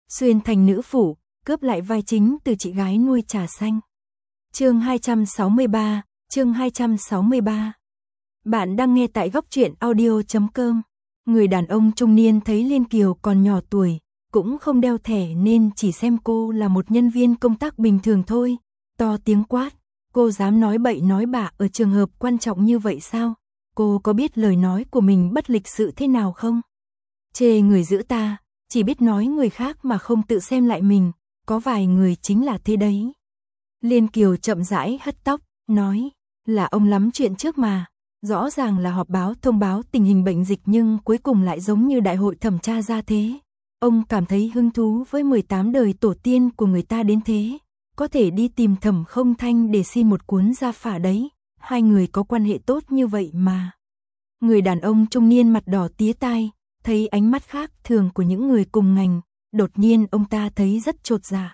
xuyên thành nữ phủ, cướp lại vai chính từ chị gái nuôi trà xanh. Chương 263, chương 263. Bạn đang nghe tại góc truyện audio.com. Người đàn ông trung niên thấy Liên Kiều còn nhỏ tuổi, cũng không đeo thẻ nên chỉ xem cô là một nhân viên công tác bình thường thôi, to tiếng quát. Cô dám nói bậy nói bạ ở trường hợp quan trọng như vậy sao? Cô có biết lời nói của mình bất lịch sự thế nào không? Chê người giữ ta, chỉ biết nói người khác mà không tự xem lại mình, có vài người chính là thế đấy. Liên Kiều chậm rãi hất tóc, nói, là ông lắm chuyện trước mà, rõ ràng là họp báo thông báo tình hình bệnh dịch nhưng cuối cùng lại giống như đại hội thẩm tra ra thế. Ông cảm thấy hứng thú với 18 đời tổ tiên của người ta đến thế, có thể đi tìm Thẩm Không Thanh để xin một cuốn gia phả đấy, hai người có quan hệ tốt như vậy mà. Người đàn ông trung niên mặt đỏ tía tai, thấy ánh mắt khác thường của những người cùng ngành, đột nhiên ông ta thấy rất chột dạ.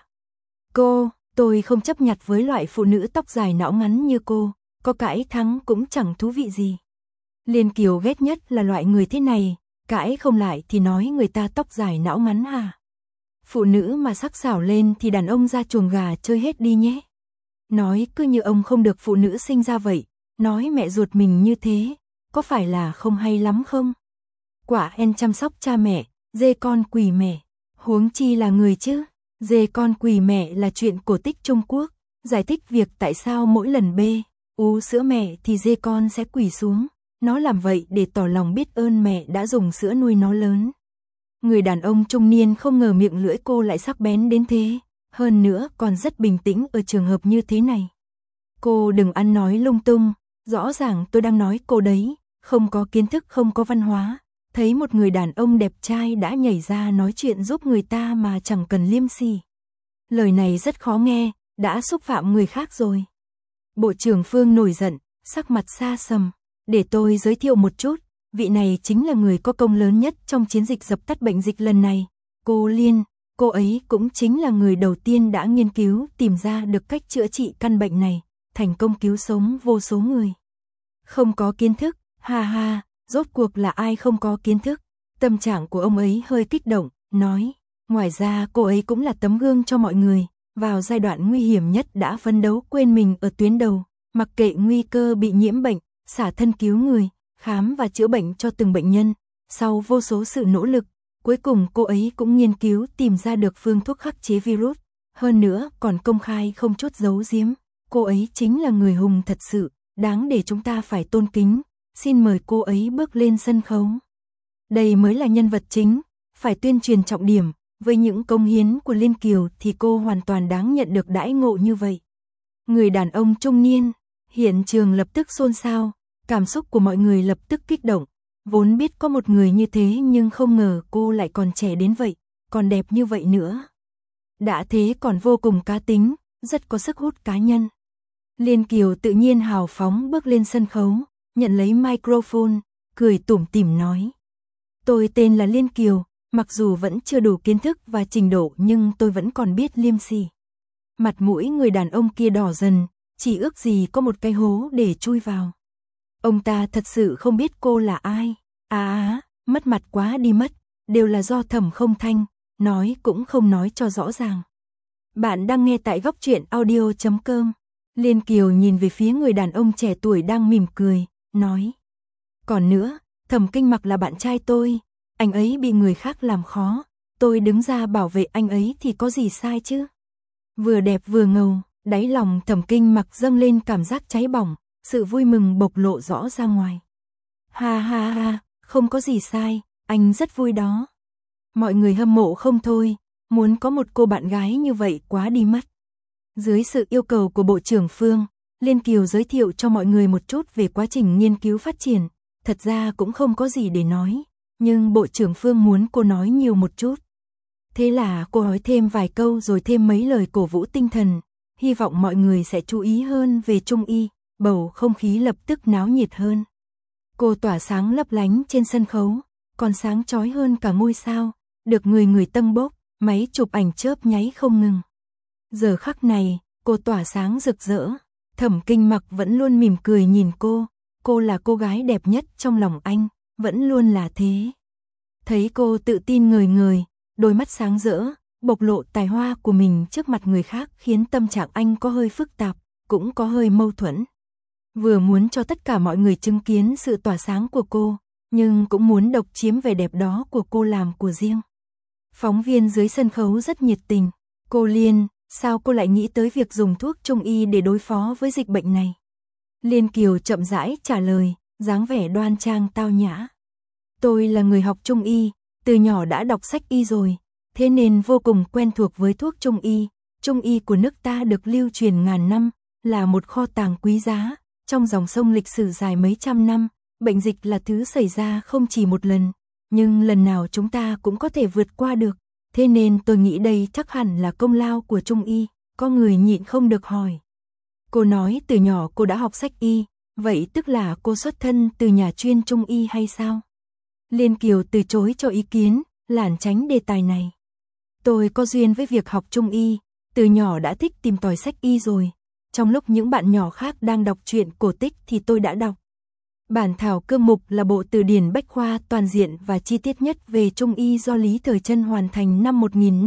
Tôi không chấp nhặt với loại phụ nữ tóc dài não ngắn như cô, có cãi thắng cũng chẳng thú vị gì. Liên Kiều ghét nhất là loại người thế này, cãi không lại thì nói người ta tóc dài não ngắn hả? Phụ nữ mà sắc sảo lên thì đàn ông ra chuồng gà chơi hết đi nhé. Nói cứ như ông không được phụ nữ sinh ra vậy, nói mẹ ruột mình như thế, có phải là không hay lắm không? Quả en chăm sóc cha mẹ, dê con quỳ mẹ, huống chi là người chứ. Dê con quỳ mẹ là chuyện cổ tích Trung Quốc, giải thích việc tại sao mỗi lần ú sữa mẹ thì dê con sẽ quỳ xuống, nó làm vậy để tỏ lòng biết ơn mẹ đã dùng sữa nuôi nó lớn. Người đàn ông trung niên không ngờ miệng lưỡi cô lại sắc bén đến thế, hơn nữa còn rất bình tĩnh ở trường hợp như thế này. Cô đừng ăn nói lung tung, rõ ràng tôi đang nói cô đấy, không có kiến thức không có văn hóa. Thấy một người đàn ông đẹp trai đã nhảy ra nói chuyện giúp người ta mà chẳng cần liêm sỉ. Lời này rất khó nghe, đã xúc phạm người khác rồi. Bộ trưởng Phương nổi giận, sắc mặt xa sầm. Để tôi giới thiệu một chút, vị này chính là người có công lớn nhất trong chiến dịch dập tắt bệnh dịch lần này. Cô Liên, cô ấy cũng chính là người đầu tiên đã nghiên cứu tìm ra được cách chữa trị căn bệnh này, thành công cứu sống vô số người. Không có kiến thức, ha ha. Rốt cuộc là ai không có kiến thức? Tâm trạng của ông ấy hơi kích động, nói, ngoài ra cô ấy cũng là tấm gương cho mọi người, vào giai đoạn nguy hiểm nhất đã phấn đấu quên mình ở tuyến đầu, mặc kệ nguy cơ bị nhiễm bệnh, xả thân cứu người, khám và chữa bệnh cho từng bệnh nhân. Sau vô số sự nỗ lực, cuối cùng cô ấy cũng nghiên cứu tìm ra được phương thuốc khắc chế virus, hơn nữa còn công khai không chút giấu giếm. Cô ấy chính là người hùng thật sự, đáng để chúng ta phải tôn kính. Xin mời cô ấy bước lên sân khấu. Đây mới là nhân vật chính, phải tuyên truyền trọng điểm, với những công hiến của Liên Kiều thì cô hoàn toàn đáng nhận được đãi ngộ như vậy. Người đàn ông trung niên, hiện trường lập tức xôn xao, cảm xúc của mọi người lập tức kích động, vốn biết có một người như thế nhưng không ngờ cô lại còn trẻ đến vậy, còn đẹp như vậy nữa. Đã thế còn vô cùng cá tính, rất có sức hút cá nhân. Liên Kiều tự nhiên hào phóng bước lên sân khấu, nhận lấy microphone, cười tủm tỉm nói. Tôi tên là Liên Kiều, mặc dù vẫn chưa đủ kiến thức và trình độ nhưng tôi vẫn còn biết liêm sỉ. Mặt mũi người đàn ông kia đỏ dần, chỉ ước gì có một cái hố để chui vào. Ông ta thật sự không biết cô là ai. Mất mặt quá đi mất, đều là do Thẩm Không Thanh, nói cũng không nói cho rõ ràng. Bạn đang nghe tại góc truyện audio.com. Liên Kiều nhìn về phía người đàn ông trẻ tuổi đang mỉm cười, nói. Còn nữa, Thẩm Kinh Mặc là bạn trai tôi, anh ấy bị người khác làm khó, tôi đứng ra bảo vệ anh ấy thì có gì sai chứ? Vừa đẹp vừa ngầu, đáy lòng Thẩm Kinh Mặc dâng lên cảm giác cháy bỏng, sự vui mừng bộc lộ rõ ra ngoài. Ha ha ha, không có gì sai, anh rất vui đó. Mọi người hâm mộ không thôi, muốn có một cô bạn gái như vậy quá đi mất. Dưới sự yêu cầu của Bộ trưởng Phương, Liên Kiều giới thiệu cho mọi người một chút về quá trình nghiên cứu phát triển, thật ra cũng không có gì để nói, nhưng Bộ trưởng Phương muốn cô nói nhiều một chút. Thế là cô nói thêm vài câu rồi thêm mấy lời cổ vũ tinh thần, hy vọng mọi người sẽ chú ý hơn về Trung y, bầu không khí lập tức náo nhiệt hơn. Cô tỏa sáng lấp lánh trên sân khấu, còn sáng chói hơn cả ngôi sao, được người tâng bốc, máy chụp ảnh chớp nháy không ngừng. Giờ khắc này, cô tỏa sáng rực rỡ, Thẩm Kinh Mặc vẫn luôn mỉm cười nhìn cô là cô gái đẹp nhất trong lòng anh, vẫn luôn là thế. Thấy cô tự tin ngời ngời, đôi mắt sáng rỡ, bộc lộ tài hoa của mình trước mặt người khác khiến tâm trạng anh có hơi phức tạp, cũng có hơi mâu thuẫn. Vừa muốn cho tất cả mọi người chứng kiến sự tỏa sáng của cô, nhưng cũng muốn độc chiếm vẻ đẹp đó của cô làm của riêng. Phóng viên dưới sân khấu rất nhiệt tình. Cô Liên, sao cô lại nghĩ tới việc dùng thuốc Trung y để đối phó với dịch bệnh này? Liên Kiều chậm rãi trả lời, dáng vẻ đoan trang tao nhã. Tôi là người học Trung y, từ nhỏ đã đọc sách y rồi, thế nên vô cùng quen thuộc với thuốc Trung y. Trung y của nước ta được lưu truyền ngàn năm, là một kho tàng quý giá, trong dòng sông lịch sử dài mấy trăm năm. Bệnh dịch là thứ xảy ra không chỉ một lần, nhưng lần nào chúng ta cũng có thể vượt qua được. Thế nên tôi nghĩ đây chắc hẳn là công lao của Trung y. Có người nhịn không được hỏi. Cô nói từ nhỏ cô đã học sách y, vậy tức là cô xuất thân từ nhà chuyên Trung y hay sao? Liên Kiều từ chối cho ý kiến, lảng tránh đề tài này. Tôi có duyên với việc học Trung y, từ nhỏ đã thích tìm tòi sách y rồi. Trong lúc những bạn nhỏ khác đang đọc truyện cổ tích thì tôi đã đọc. Bản thảo cương mục là bộ từ điển bách khoa toàn diện và chi tiết nhất về Trung y do Lý Thời Trân hoàn thành năm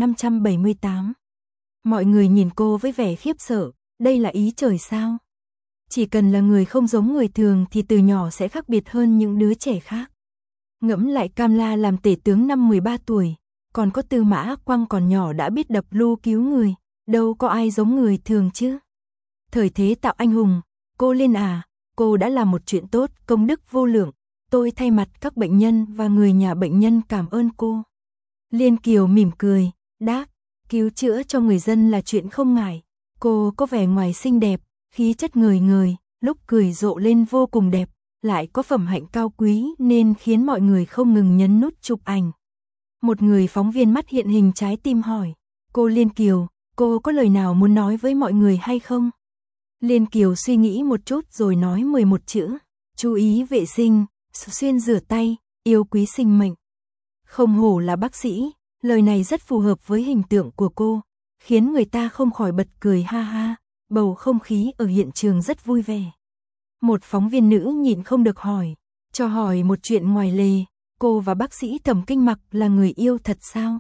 1578. Mọi người nhìn cô với vẻ khiếp sợ, đây là ý trời sao? Chỉ cần là người không giống người thường thì từ nhỏ sẽ khác biệt hơn những đứa trẻ khác. Ngẫm lại Cam La làm tể tướng năm 13 tuổi, còn có Tư Mã Quang còn nhỏ đã biết đập lu cứu người, đâu có ai giống người thường chứ. Thời thế tạo anh hùng, cô Liên à, cô đã làm một chuyện tốt, công đức vô lượng, tôi thay mặt các bệnh nhân và người nhà bệnh nhân cảm ơn cô. Liên Kiều mỉm cười, đáp, cứu chữa cho người dân là chuyện không ngại. Cô có vẻ ngoài xinh đẹp, khí chất ngời ngời, lúc cười rộ lên vô cùng đẹp, lại có phẩm hạnh cao quý nên khiến mọi người không ngừng nhấn nút chụp ảnh. Một người phóng viên mắt hiện hình trái tim hỏi, cô Liên Kiều, cô có lời nào muốn nói với mọi người hay không? Liên Kiều suy nghĩ một chút rồi nói 11 chữ, chú ý vệ sinh, xuyên rửa tay, yêu quý sinh mệnh. Không hổ là bác sĩ, lời này rất phù hợp với hình tượng của cô, khiến người ta không khỏi bật cười ha ha, bầu không khí ở hiện trường rất vui vẻ. Một phóng viên nữ nhịn không được hỏi, cho hỏi một chuyện ngoài lề, cô và bác sĩ Thẩm Kinh Mặc là người yêu thật sao?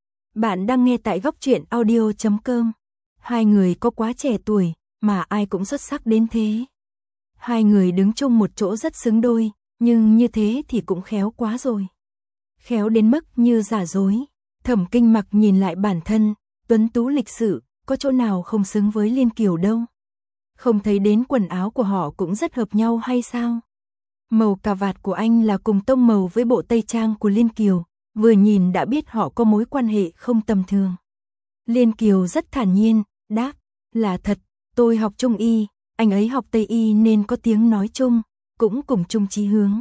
Bạn đang nghe tại góc truyện audio.com. Hai người có quá trẻ tuổi, mà ai cũng xuất sắc đến thế. Hai người đứng chung một chỗ rất xứng đôi, nhưng như thế thì cũng khéo quá rồi. Khéo đến mức như giả dối. Thẩm Kinh Mặc nhìn lại bản thân, tuấn tú lịch sự, có chỗ nào không xứng với Liên Kiều đâu. Không thấy đến quần áo của họ cũng rất hợp nhau hay sao? Màu cà vạt của anh là cùng tông màu với bộ tây trang của Liên Kiều, vừa nhìn đã biết họ có mối quan hệ không tầm thường. Liên Kiều rất thản nhiên, đáp, là thật, tôi học Trung y, anh ấy học Tây y nên có tiếng nói chung, cũng cùng chung chí hướng.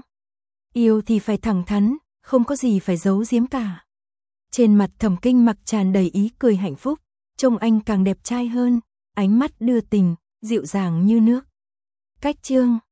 Yêu thì phải thẳng thắn, không có gì phải giấu giếm cả. Trên mặt Thẩm Kinh Mặc tràn đầy ý cười hạnh phúc, trông anh càng đẹp trai hơn, ánh mắt đưa tình, dịu dàng như nước. Cách chương